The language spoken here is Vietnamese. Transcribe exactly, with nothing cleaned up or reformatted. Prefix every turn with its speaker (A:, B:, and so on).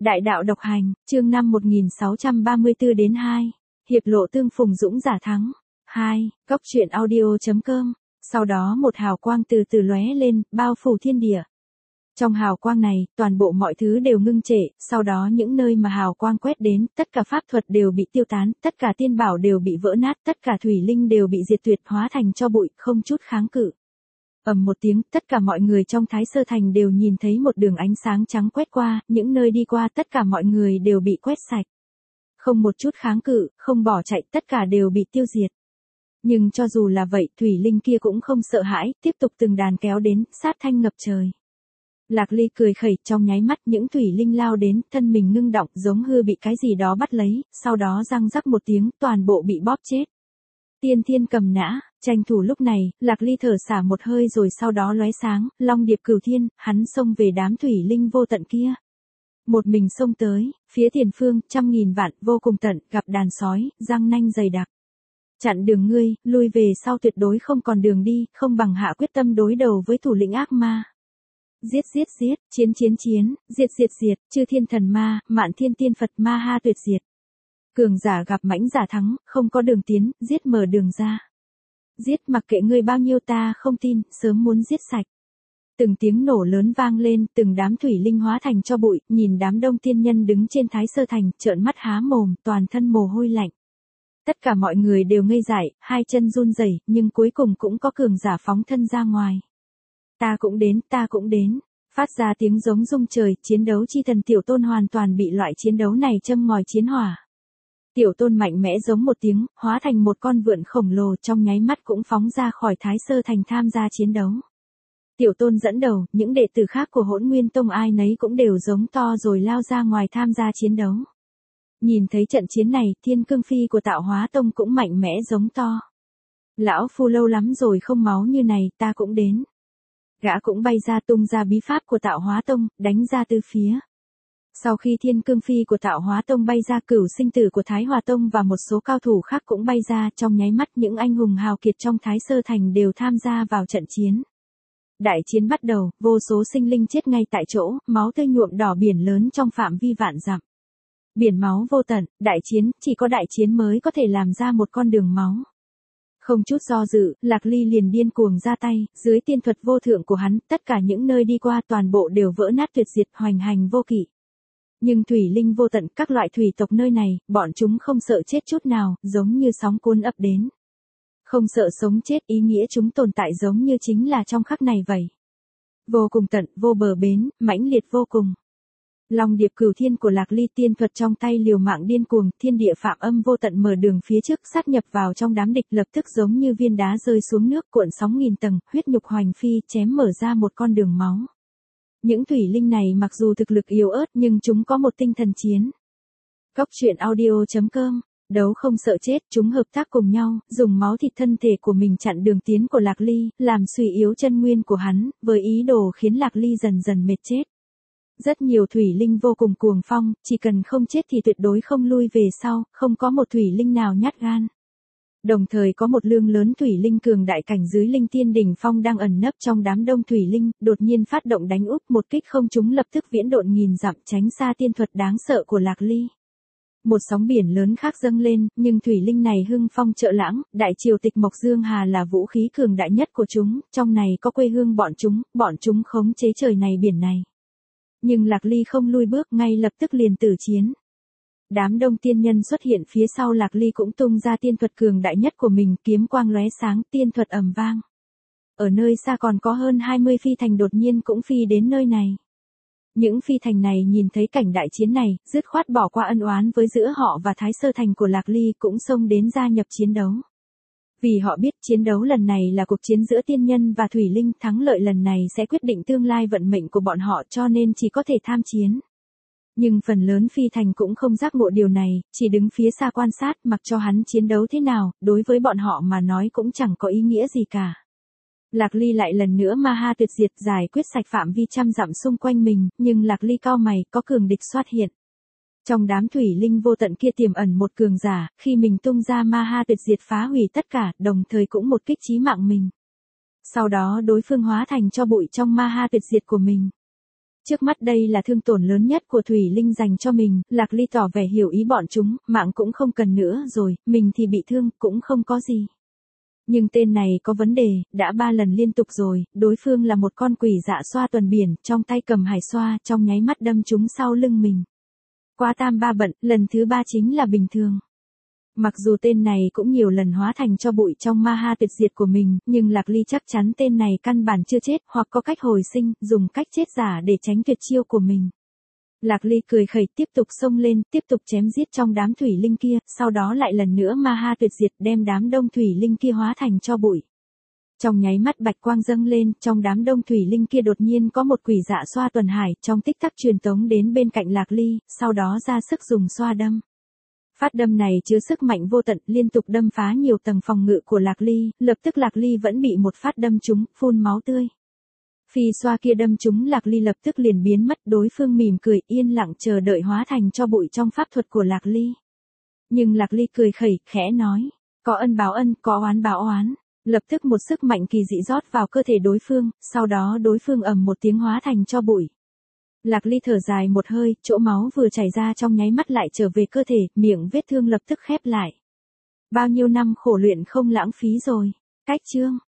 A: Đại đạo độc hành, chương năm một nghìn sáu trăm ba mươi tư đến hai. Hiệp lộ tương phùng dũng giả thắng. hai. Cốc truyện audio chấm com. Sau đó một hào quang từ từ lóe lên, bao phủ thiên địa. Trong hào quang này, toàn bộ mọi thứ đều ngưng trệ, sau đó những nơi mà hào quang quét đến, tất cả pháp thuật đều bị tiêu tán, tất cả tiên bảo đều bị vỡ nát, tất cả thủy linh đều bị diệt tuyệt hóa thành tro bụi, không chút kháng cự. Ầm một tiếng, tất cả mọi người trong Thái Sơ Thành đều nhìn thấy một đường ánh sáng trắng quét qua, những nơi đi qua tất cả mọi người đều bị quét sạch. Không một chút kháng cự, không bỏ chạy, tất cả đều bị tiêu diệt. Nhưng cho dù là vậy, thủy linh kia cũng không sợ hãi, tiếp tục từng đàn kéo đến, sát thanh ngập trời. Lạc Ly cười khẩy, trong nháy mắt những thủy linh lao đến, thân mình ngưng động, giống hư bị cái gì đó bắt lấy, sau đó răng rắc một tiếng, toàn bộ bị bóp chết. Tiên thiên cầm nã, tranh thủ lúc này, Lạc Ly thở xả một hơi rồi sau đó lóe sáng, long điệp cửu thiên, hắn xông về đám thủy linh vô tận kia. Một mình xông tới, phía tiền phương, trăm nghìn vạn, vô cùng tận, gặp đàn sói, răng nanh dày đặc. Chặn đường ngươi, lui về sau tuyệt đối không còn đường đi, không bằng hạ quyết tâm đối đầu với thủ lĩnh ác ma. Giết giết giết, chiến chiến chiến, diệt diệt diệt, chư thiên thần ma, mạn thiên tiên Phật ma ha tuyệt diệt. Cường giả gặp mãnh giả thắng, không có đường tiến, giết mở đường ra. Giết mặc kệ ngươi bao nhiêu ta không tin, sớm muốn giết sạch. Từng tiếng nổ lớn vang lên, từng đám thủy linh hóa thành cho bụi, nhìn đám đông tiên nhân đứng trên Thái Sơ Thành, trợn mắt há mồm, toàn thân mồ hôi lạnh. Tất cả mọi người đều ngây dại, hai chân run rẩy, nhưng cuối cùng cũng có cường giả phóng thân ra ngoài. Ta cũng đến, ta cũng đến. Phát ra tiếng giống rung trời, chiến đấu chi thần Tiểu Tôn hoàn toàn bị loại chiến đấu này châm ngòi chiến hỏa. Tiểu Tôn mạnh mẽ giống một tiếng, hóa thành một con vượn khổng lồ, trong nháy mắt cũng phóng ra khỏi Thái Sơ Thành tham gia chiến đấu. Tiểu Tôn dẫn đầu, những đệ tử khác của Hỗn Nguyên Tông ai nấy cũng đều giống to rồi lao ra ngoài tham gia chiến đấu. Nhìn thấy trận chiến này, Thiên Cương Phi của Tạo Hóa Tông cũng mạnh mẽ giống to. Lão phu lâu lắm rồi không máu như này, ta cũng đến. Gã cũng bay ra tung ra bí pháp của Tạo Hóa Tông, đánh ra từ phía. Sau khi Thiên Cương Phi của Tạo Hóa Tông bay ra, Cửu Sinh Tử của Thái Hòa Tông và một số cao thủ khác cũng bay ra, trong nháy mắt những anh hùng hào kiệt trong Thái Sơ Thành đều tham gia vào trận chiến. Đại chiến bắt đầu, vô số sinh linh chết ngay tại chỗ, máu tươi nhuộm đỏ biển lớn trong phạm vi vạn dặm. Biển máu vô tận, đại chiến, chỉ có đại chiến mới có thể làm ra một con đường máu. Không chút do dự, Lạc Ly liền điên cuồng ra tay, dưới tiên thuật vô thượng của hắn, tất cả những nơi đi qua toàn bộ đều vỡ nát tuyệt diệt, hoành hành vô kỵ. Nhưng thủy linh vô tận, các loại thủy tộc nơi này, bọn chúng không sợ chết chút nào, giống như sóng cuốn ập đến. Không sợ sống chết, ý nghĩa chúng tồn tại giống như chính là trong khắc này vậy. Vô cùng tận, vô bờ bến, mãnh liệt vô cùng. Long điệp cửu thiên của Lạc Ly, tiên thuật trong tay liều mạng điên cuồng, thiên địa phạm âm vô tận mở đường phía trước, sát nhập vào trong đám địch, lập tức giống như viên đá rơi xuống nước, cuộn sóng nghìn tầng, huyết nhục hoành phi, chém mở ra một con đường máu. Những thủy linh này mặc dù thực lực yếu ớt nhưng chúng có một tinh thần chiến. Cốc truyện audio chấm com. Đấu không sợ chết, chúng hợp tác cùng nhau, dùng máu thịt thân thể của mình chặn đường tiến của Lạc Ly, làm suy yếu chân nguyên của hắn, với ý đồ khiến Lạc Ly dần dần mệt chết. Rất nhiều thủy linh vô cùng cuồng phong, chỉ cần không chết thì tuyệt đối không lui về sau, không có một thủy linh nào nhát gan. Đồng thời có một lượng lớn thủy linh cường đại cảnh dưới linh tiên đỉnh phong đang ẩn nấp trong đám đông thủy linh, đột nhiên phát động đánh úp, một kích không trúng lập tức viễn độn nghìn dặm tránh xa tiên thuật đáng sợ của Lạc Ly. Một sóng biển lớn khác dâng lên, nhưng thủy linh này hưng phong trợ lãng, đại triều tịch Mộc Dương Hà là vũ khí cường đại nhất của chúng, trong này có quê hương bọn chúng, bọn chúng khống chế trời này biển này. Nhưng Lạc Ly không lui bước, ngay lập tức liền tử chiến. Đám đông tiên nhân xuất hiện phía sau Lạc Ly cũng tung ra tiên thuật cường đại nhất của mình, kiếm quang lóe sáng, tiên thuật ầm vang. Ở nơi xa còn có hơn hai mươi phi thành đột nhiên cũng phi đến nơi này. Những phi thành này nhìn thấy cảnh đại chiến này, dứt khoát bỏ qua ân oán với giữa họ và Thái Sơ Thành của Lạc Ly, cũng xông đến gia nhập chiến đấu. Vì họ biết chiến đấu lần này là cuộc chiến giữa tiên nhân và thủy linh, thắng lợi lần này sẽ quyết định tương lai vận mệnh của bọn họ, cho nên chỉ có thể tham chiến. Nhưng phần lớn phi thành cũng không giác ngộ điều này, chỉ đứng phía xa quan sát, mặc cho hắn chiến đấu thế nào, đối với bọn họ mà nói cũng chẳng có ý nghĩa gì cả. Lạc Ly lại lần nữa ma ha tuyệt diệt, giải quyết sạch phạm vi trăm dặm xung quanh mình, nhưng Lạc Ly cao mày, có cường địch xuất hiện. Trong đám thủy linh vô tận kia tiềm ẩn một cường giả, khi mình tung ra ma ha tuyệt diệt phá hủy tất cả, đồng thời cũng một kích chí mạng mình. Sau đó đối phương hóa thành cho bụi trong ma ha tuyệt diệt của mình. Trước mắt đây là thương tổn lớn nhất của Thủy Linh dành cho mình, Lạc Ly tỏ vẻ hiểu ý bọn chúng, mạng cũng không cần nữa rồi, mình thì bị thương, cũng không có gì. Nhưng tên này có vấn đề, đã ba lần liên tục rồi, đối phương là một con quỷ dạ xoa tuần biển, trong tay cầm hải xoa, trong nháy mắt đâm chúng sau lưng mình. Quá tam ba bận, lần thứ ba chính là bình thường. Mặc dù tên này cũng nhiều lần hóa thành cho bụi trong ma ha tuyệt diệt của mình, nhưng Lạc Ly chắc chắn tên này căn bản chưa chết, hoặc có cách hồi sinh, dùng cách chết giả để tránh tuyệt chiêu của mình. Lạc Ly cười khẩy tiếp tục xông lên, tiếp tục chém giết trong đám thủy linh kia, sau đó lại lần nữa ma ha tuyệt diệt đem đám đông thủy linh kia hóa thành cho bụi. Trong nháy mắt bạch quang dâng lên, trong đám đông thủy linh kia đột nhiên có một quỷ dạ xoa tuần hải, trong tích tắc truyền tống đến bên cạnh Lạc Ly, sau đó ra sức dùng xoa đâm. Phát đâm này chứa sức mạnh vô tận, liên tục đâm phá nhiều tầng phòng ngự của Lạc Ly, lập tức Lạc Ly vẫn bị một phát đâm trúng, phun máu tươi. Phi xoa kia đâm trúng Lạc Ly lập tức liền biến mất, đối phương mỉm cười yên lặng chờ đợi hóa thành cho bụi trong pháp thuật của Lạc Ly. Nhưng Lạc Ly cười khẩy, khẽ nói, có ân báo ân, có oán báo oán. Lập tức một sức mạnh kỳ dị rót vào cơ thể đối phương, sau đó đối phương ầm một tiếng hóa thành cho bụi. Lạc Ly thở dài một hơi, chỗ máu vừa chảy ra trong nháy mắt lại trở về cơ thể, miệng vết thương lập tức khép lại. Bao nhiêu năm khổ luyện không lãng phí rồi. Cách chương